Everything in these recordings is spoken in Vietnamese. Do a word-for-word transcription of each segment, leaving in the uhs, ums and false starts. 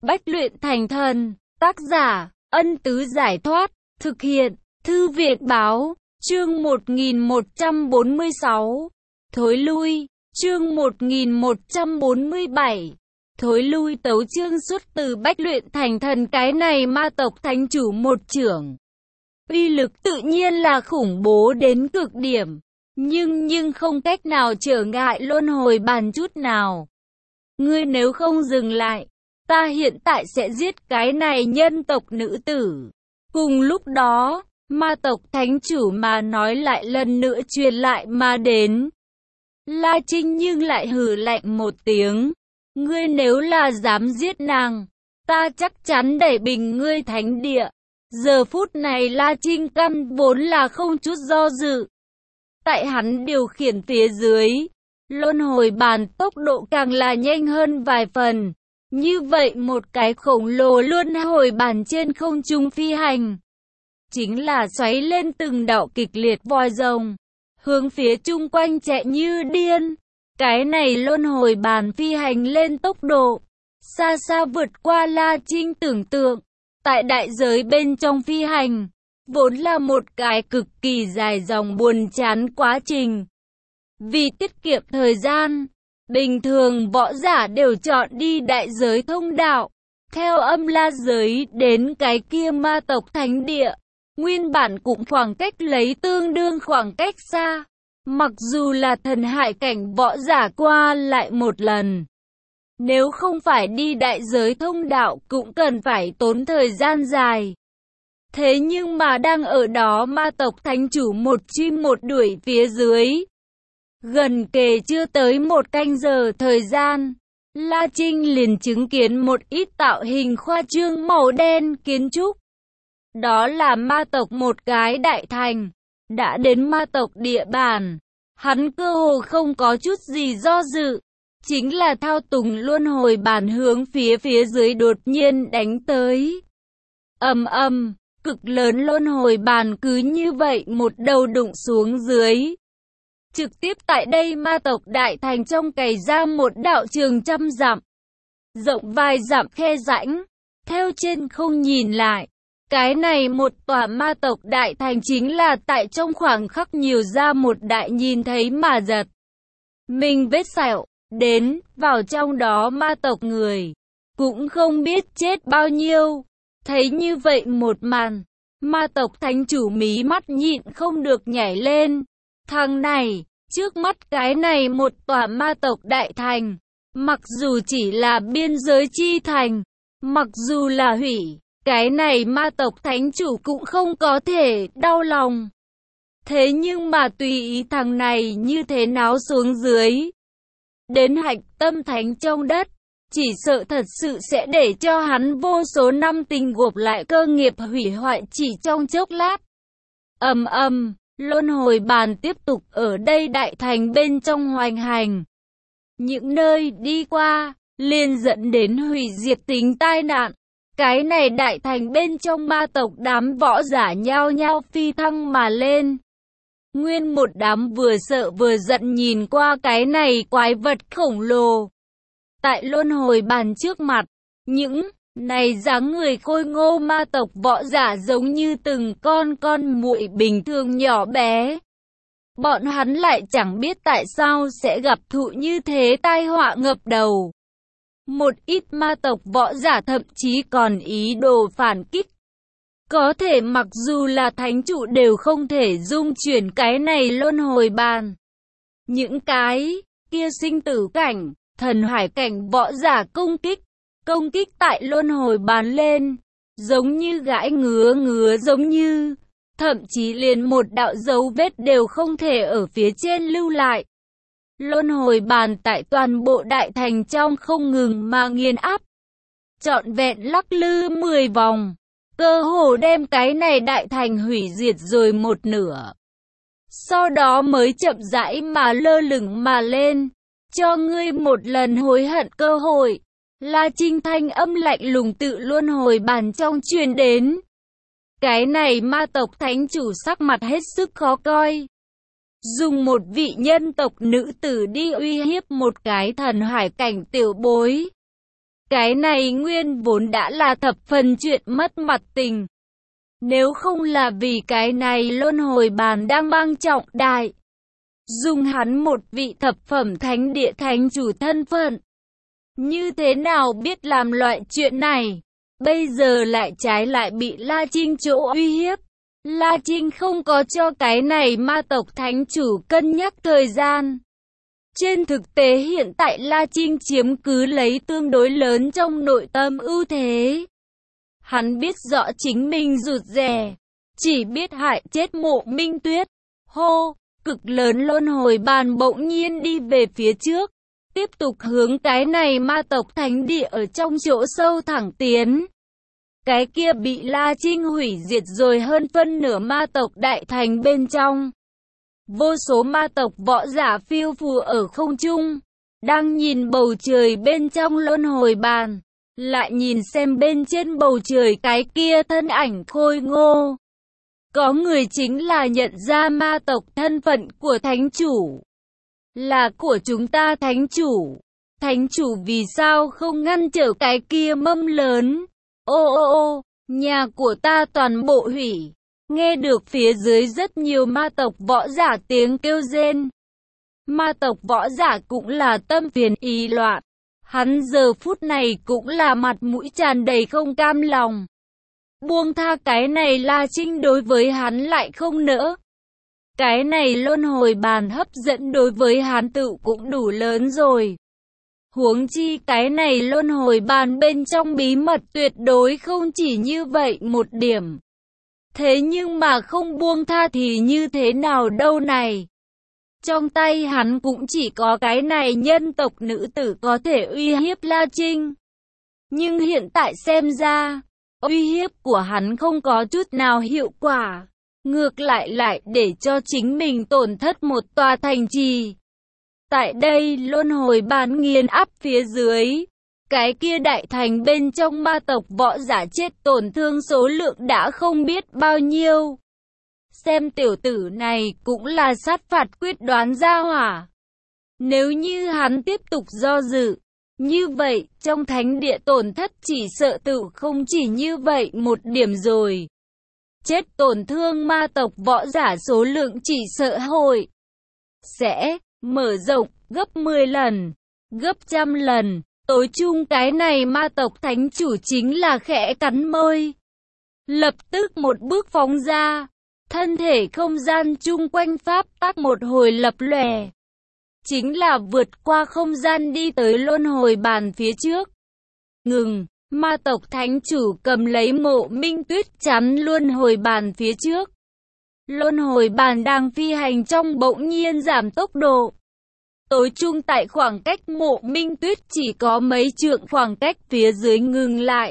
Bách luyện thành thần. Tác giả, Ân Tứ Giải Thoát. Thực hiện, Thư viện Báo. Chương một nghìn một trăm bốn mươi sáu. Thối lui. Chương một nghìn một trăm bốn mươi bảy. Thối lui. Tấu chương xuất từ Bách luyện thành thần. Cái này ma tộc thánh chủ một chưởng, uy lực tự nhiên là khủng bố đến cực điểm, nhưng nhưng không cách nào trở ngại luân hồi bàn chút nào. Ngươi nếu không dừng lại, ta hiện tại sẽ giết cái này nhân tộc nữ tử. Cùng lúc đó, ma tộc thánh chủ mà nói lại lần nữa truyền lại mà đến. La Trinh nhưng lại hừ lạnh một tiếng. Ngươi nếu là dám giết nàng, ta chắc chắn đẩy bình ngươi thánh địa. Giờ phút này La Trinh căn vốn là không chút do dự. Tại hắn điều khiển phía dưới, luân hồi bàn tốc độ càng là nhanh hơn vài phần. Như vậy một cái khổng lồ luân hồi bàn trên không trung phi hành, chính là xoáy lên từng đạo kịch liệt vòi rồng, hướng phía chung quanh chạy như điên. Cái này luân hồi bàn phi hành lên tốc độ xa xa vượt qua La Trinh tưởng tượng. Tại đại giới bên trong phi hành, vốn là một cái cực kỳ dài dòng buồn chán quá trình. Vì tiết kiệm thời gian, bình thường võ giả đều chọn đi đại giới thông đạo, theo âm la giới đến cái kia ma tộc thánh địa. Nguyên bản cũng khoảng cách lấy tương đương khoảng cách xa, mặc dù là thần hải cảnh võ giả qua lại một lần, nếu không phải đi đại giới thông đạo cũng cần phải tốn thời gian dài. Thế nhưng mà đang ở đó ma tộc thánh chủ một truy một đuổi phía dưới, gần kề chưa tới một canh giờ thời gian, La Trinh liền chứng kiến một ít tạo hình khoa trương màu đen kiến trúc. Đó là ma tộc một cái đại thành. Đã đến ma tộc địa bàn, hắn cơ hồ không có chút gì do dự, chính là thao túng luân hồi bàn hướng phía phía dưới đột nhiên đánh tới. Ầm ầm, cực lớn luân hồi bàn cứ như vậy một đầu đụng xuống dưới. Trực tiếp tại đây ma tộc đại thành trong cày ra một đạo trường trăm dặm, rộng vài dặm khe rãnh. Theo trên không nhìn lại, cái này một tòa ma tộc đại thành chính là tại trong khoảng khắc nhiều ra một đại nhìn thấy mà giật mình vết sẹo. Đến, vào trong đó ma tộc người, cũng không biết chết bao nhiêu. Thấy như vậy một màn, ma tộc thánh chủ mí mắt nhịn không được nhảy lên. Thằng này, trước mắt cái này một tòa ma tộc đại thành, mặc dù chỉ là biên giới chi thành, mặc dù là hủy, cái này ma tộc thánh chủ cũng không có thể đau lòng. Thế nhưng mà tùy ý thằng này như thế nào xuống dưới, đến hạch tâm thánh trong đất, chỉ sợ thật sự sẽ để cho hắn vô số năm tình gộp lại cơ nghiệp hủy hoại chỉ trong chốc lát. Ầm ầm, luân hồi bàn tiếp tục ở đây đại thành bên trong hoành hành. Những nơi đi qua, liền dẫn đến hủy diệt tính tai nạn. Cái này đại thành bên trong ma tộc đám võ giả nhao nhao phi thăng mà lên. Nguyên một đám vừa sợ vừa giận nhìn qua cái này quái vật khổng lồ. Tại luân hồi bàn trước mặt, những này dáng người khôi ngô ma tộc võ giả giống như từng con con muội bình thường nhỏ bé. Bọn hắn lại chẳng biết tại sao sẽ gặp thụ như thế tai họa ngập đầu. Một ít ma tộc võ giả thậm chí còn ý đồ phản kích. Có thể mặc dù là thánh chủ đều không thể dung chuyển cái này luân hồi bàn. Những cái kia sinh tử cảnh, thần hải cảnh võ giả công kích, công kích tại luân hồi bàn lên, giống như gãi ngứa ngứa giống như, thậm chí liền một đạo dấu vết đều không thể ở phía trên lưu lại. Luân hồi bàn tại toàn bộ đại thành trong không ngừng mà nghiền áp, trọn vẹn lắc lư mười vòng, cơ hồ đem cái này đại thành hủy diệt rồi một nửa. Sau đó mới chậm rãi mà lơ lửng mà lên, cho ngươi một lần hối hận cơ hội. La Trinh thanh âm lạnh lùng tự luân hồi bàn trong truyền đến. Cái này ma tộc thánh chủ sắc mặt hết sức khó coi. Dùng một vị nhân tộc nữ tử đi uy hiếp một cái thần hải cảnh tiểu bối. Cái này nguyên vốn đã là thập phần chuyện mất mặt tình. Nếu không là vì cái này luân hồi bàn đang mang trọng đại, dùng hắn một vị thập phẩm thánh địa thánh chủ thân phận, như thế nào biết làm loại chuyện này. Bây giờ lại trái lại bị La Trinh chỗ uy hiếp. La Trinh không có cho cái này ma tộc thánh chủ cân nhắc thời gian. Trên thực tế hiện tại La Trinh chiếm cứ lấy tương đối lớn trong nội tâm ưu thế. Hắn biết rõ chính mình rụt rè, chỉ biết hại chết Mộ Minh Tuyết. Hô, cực lớn luân hồi bàn bỗng nhiên đi về phía trước, tiếp tục hướng cái này ma tộc thánh địa ở trong chỗ sâu thẳng tiến. Cái kia bị La Trinh hủy diệt rồi hơn phân nửa ma tộc đại thành bên trong. Vô số ma tộc võ giả phiêu phù ở không trung, đang nhìn bầu trời bên trong luân hồi bàn, lại nhìn xem bên trên bầu trời cái kia thân ảnh khôi ngô. Có người chính là nhận ra ma tộc thân phận của thánh chủ. Là của chúng ta thánh chủ. Thánh chủ vì sao không ngăn trở cái kia mâm lớn? Ô ô ô, nhà của ta toàn bộ hủy. Nghe được phía dưới rất nhiều ma tộc võ giả tiếng kêu rên. Ma tộc võ giả cũng là tâm phiền ý loạn. Hắn giờ phút này cũng là mặt mũi tràn đầy không cam lòng. Buông tha cái này La Trinh đối với hắn lại không nỡ. Cái này luân hồi bàn hấp dẫn đối với hắn tự cũng đủ lớn rồi. Huống chi cái này luân hồi bàn bên trong bí mật tuyệt đối không chỉ như vậy một điểm. Thế nhưng mà không buông tha thì như thế nào đâu này. Trong tay hắn cũng chỉ có cái này nhân tộc nữ tử có thể uy hiếp La Trinh. Nhưng hiện tại xem ra, uy hiếp của hắn không có chút nào hiệu quả. Ngược lại lại để cho chính mình tổn thất một tòa thành trì. Tại đây luân hồi bàn nghiền áp phía dưới. Cái kia đại thành bên trong ma tộc võ giả chết tổn thương số lượng đã không biết bao nhiêu. Xem tiểu tử này cũng là sát phạt quyết đoán ra hỏa. Nếu như hắn tiếp tục do dự, như vậy trong thánh địa tổn thất chỉ sợ tự không chỉ như vậy một điểm rồi. Chết tổn thương ma tộc võ giả số lượng chỉ sợ hội sẽ mở rộng gấp mười lần, gấp trăm lần. Tối chung cái này ma tộc thánh chủ chính là khẽ cắn môi. Lập tức một bước phóng ra. Thân thể không gian chung quanh pháp tắc một hồi lập lòe. Chính là vượt qua không gian đi tới luân hồi bàn phía trước. Ngừng, ma tộc thánh chủ cầm lấy Mộ Minh Tuyết chắn luân hồi bàn phía trước. Luân hồi bàn đang phi hành trong bỗng nhiên giảm tốc độ. Tối chung tại khoảng cách Mộ Minh Tuyết chỉ có mấy trượng khoảng cách phía dưới ngừng lại.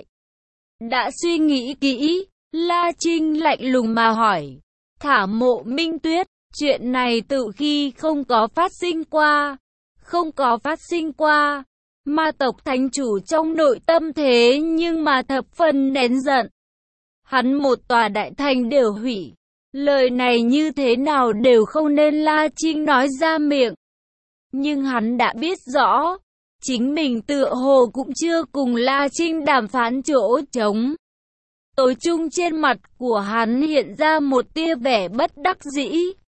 Đã suy nghĩ kỹ, La Trinh lạnh lùng mà hỏi. Thả Mộ Minh Tuyết, chuyện này tự khi không có phát sinh qua. Không có phát sinh qua. Ma tộc thánh chủ trong nội tâm thế nhưng mà thập phần nén giận. Hắn một tòa đại thành đều hủy. Lời này như thế nào đều không nên La Trinh nói ra miệng. Nhưng hắn đã biết rõ, chính mình tựa hồ cũng chưa cùng La Trinh đàm phán chỗ trống. Tối chung trên mặt của hắn hiện ra một tia vẻ bất đắc dĩ.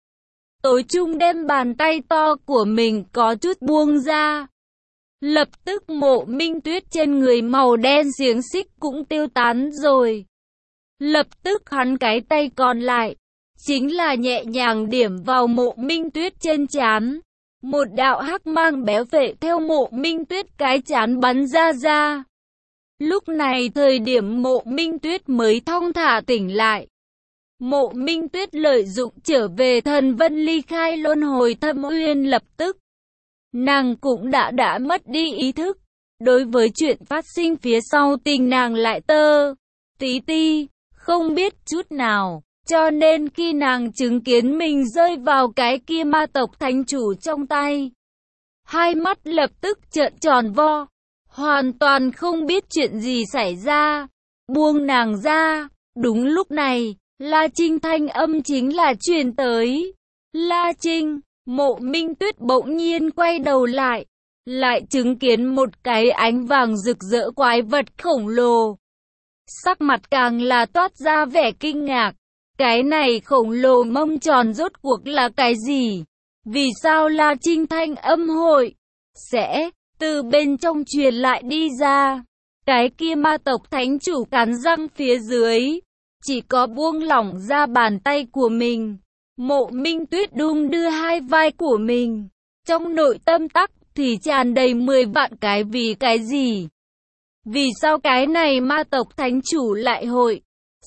Tối chung đem bàn tay to của mình có chút buông ra. Lập tức Mộ Minh Tuyết trên người màu đen xiềng xích cũng tiêu tán rồi. Lập tức hắn cái tay còn lại, chính là nhẹ nhàng điểm vào Mộ Minh Tuyết trên trán. Một đạo hắc mang béo vệ theo Mộ Minh Tuyết cái trán bắn ra ra. Lúc này thời điểm Mộ Minh Tuyết mới thong thả tỉnh lại. Mộ Minh Tuyết lợi dụng trở về thần vân ly khai luân hồi thâm uyên lập tức. Nàng cũng đã đã mất đi ý thức. Đối với chuyện phát sinh phía sau tình nàng lại tơ, tí ti, không biết chút nào. Cho nên khi nàng chứng kiến mình rơi vào cái kia ma tộc thánh chủ trong tay, hai mắt lập tức trợn tròn vo, hoàn toàn không biết chuyện gì xảy ra, buông nàng ra. Đúng lúc này, La Trinh thanh âm chính là truyền tới. La Trinh, Mộ Minh Tuyết bỗng nhiên quay đầu lại, lại chứng kiến một cái ánh vàng rực rỡ quái vật khổng lồ. Sắc mặt càng là toát ra vẻ kinh ngạc. Cái này khổng lồ mông tròn rốt cuộc là cái gì? Vì sao La Trinh thanh âm hội sẽ từ bên trong truyền lại đi ra? Cái kia ma tộc thánh chủ cắn răng phía dưới, chỉ có buông lỏng ra bàn tay của mình. Mộ Minh Tuyết đung đưa hai vai của mình, trong nội tâm tắc thì tràn đầy mười vạn cái vì cái gì? Vì sao cái này ma tộc thánh chủ lại hội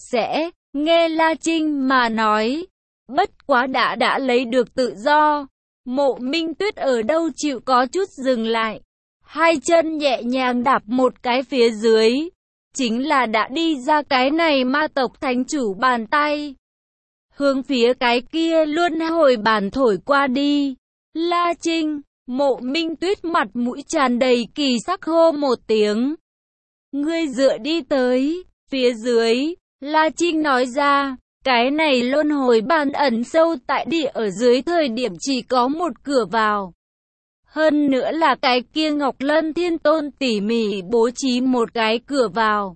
sẽ nghe La Trinh mà nói? Bất quá đã đã lấy được tự do. Mộ Minh Tuyết ở đâu chịu có chút dừng lại, hai chân nhẹ nhàng đạp một cái phía dưới, chính là đã đi ra cái này ma tộc thánh chủ bàn tay, hướng phía cái kia luân hồi bàn thổi qua đi. La Trinh, Mộ Minh Tuyết mặt mũi tràn đầy kỳ sắc hô một tiếng. Ngươi dựa đi tới phía dưới. La Trinh nói ra, cái này luân hồi bàn ẩn sâu tại địa ở dưới, thời điểm chỉ có một cửa vào. Hơn nữa là cái kia Ngọc Lân Thiên Tôn tỉ mỉ bố trí một cái cửa vào.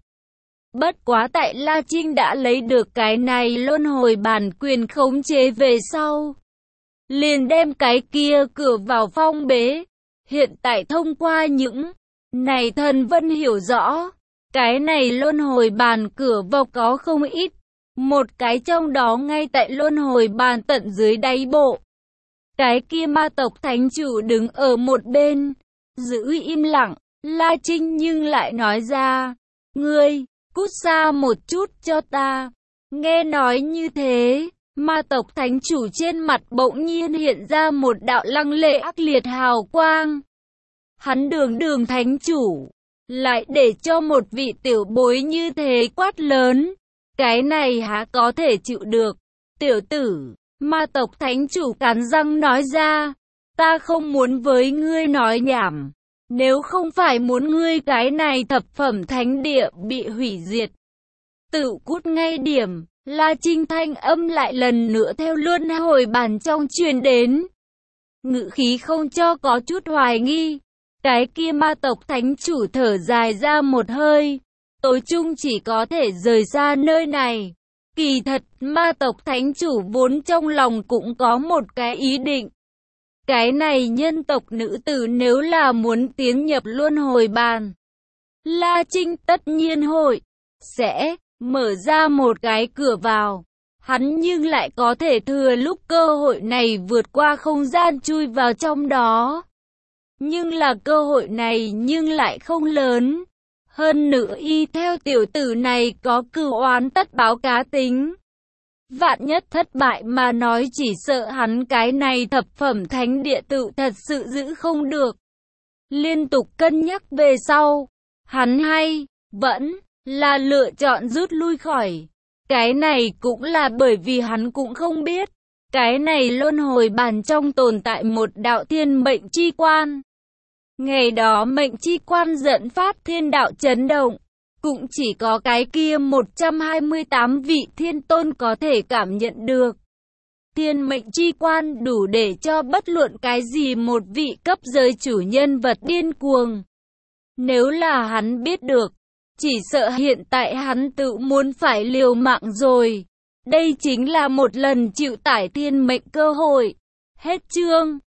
Bất quá tại La Trinh đã lấy được cái này luân hồi bàn quyền khống chế về sau, liền đem cái kia cửa vào phong bế. Hiện tại thông qua những này thần vân hiểu rõ, cái này luân hồi bàn cửa vào có không ít. Một cái trong đó ngay tại luân hồi bàn tận dưới đáy bộ. Cái kia ma tộc thánh chủ đứng ở một bên, giữ im lặng. La Trinh nhưng lại nói ra, ngươi, cút xa một chút cho ta. Nghe nói như thế, ma tộc thánh chủ trên mặt bỗng nhiên hiện ra một đạo lăng lệ ác liệt hào quang. Hắn đường đường thánh chủ, lại để cho một vị tiểu bối như thế quát lớn. Cái này há có thể chịu được? Tiểu tử, ma tộc thánh chủ cắn răng nói ra, ta không muốn với ngươi nói nhảm. Nếu không phải muốn ngươi cái này thập phẩm thánh địa bị hủy diệt, tự cút ngay điểm. La Trinh thanh âm lại lần nữa theo luân hồi bàn trong truyền đến, ngữ khí không cho có chút hoài nghi. Cái kia ma tộc thánh chủ thở dài ra một hơi, tối chung chỉ có thể rời xa nơi này. Kỳ thật, ma tộc thánh chủ vốn trong lòng cũng có một cái ý định. Cái này nhân tộc nữ tử nếu là muốn tiến nhập luân hồi bàn, La Trinh tất nhiên hội sẽ mở ra một cái cửa vào. Hắn nhưng lại có thể thừa lúc cơ hội này vượt qua không gian chui vào trong đó. Nhưng là cơ hội này nhưng lại không lớn. Hơn nữa y theo tiểu tử này có cửu oán tất báo cá tính. Vạn nhất thất bại mà nói chỉ sợ hắn cái này thập phẩm thánh địa tự thật sự giữ không được. Liên tục cân nhắc về sau, hắn hay vẫn là lựa chọn rút lui khỏi. Cái này cũng là bởi vì hắn cũng không biết, cái này luân hồi bàn trong tồn tại một đạo thiên mệnh chi quan. Ngày đó mệnh chi quan dẫn phát thiên đạo chấn động, cũng chỉ có cái kia một trăm hai mươi tám vị thiên tôn có thể cảm nhận được. Thiên mệnh chi quan đủ để cho bất luận cái gì một vị cấp giới chủ nhân vật điên cuồng. Nếu là hắn biết được, chỉ sợ hiện tại hắn tự muốn phải liều mạng rồi. Đây chính là một lần chịu tải thiên mệnh cơ hội. Hết chương.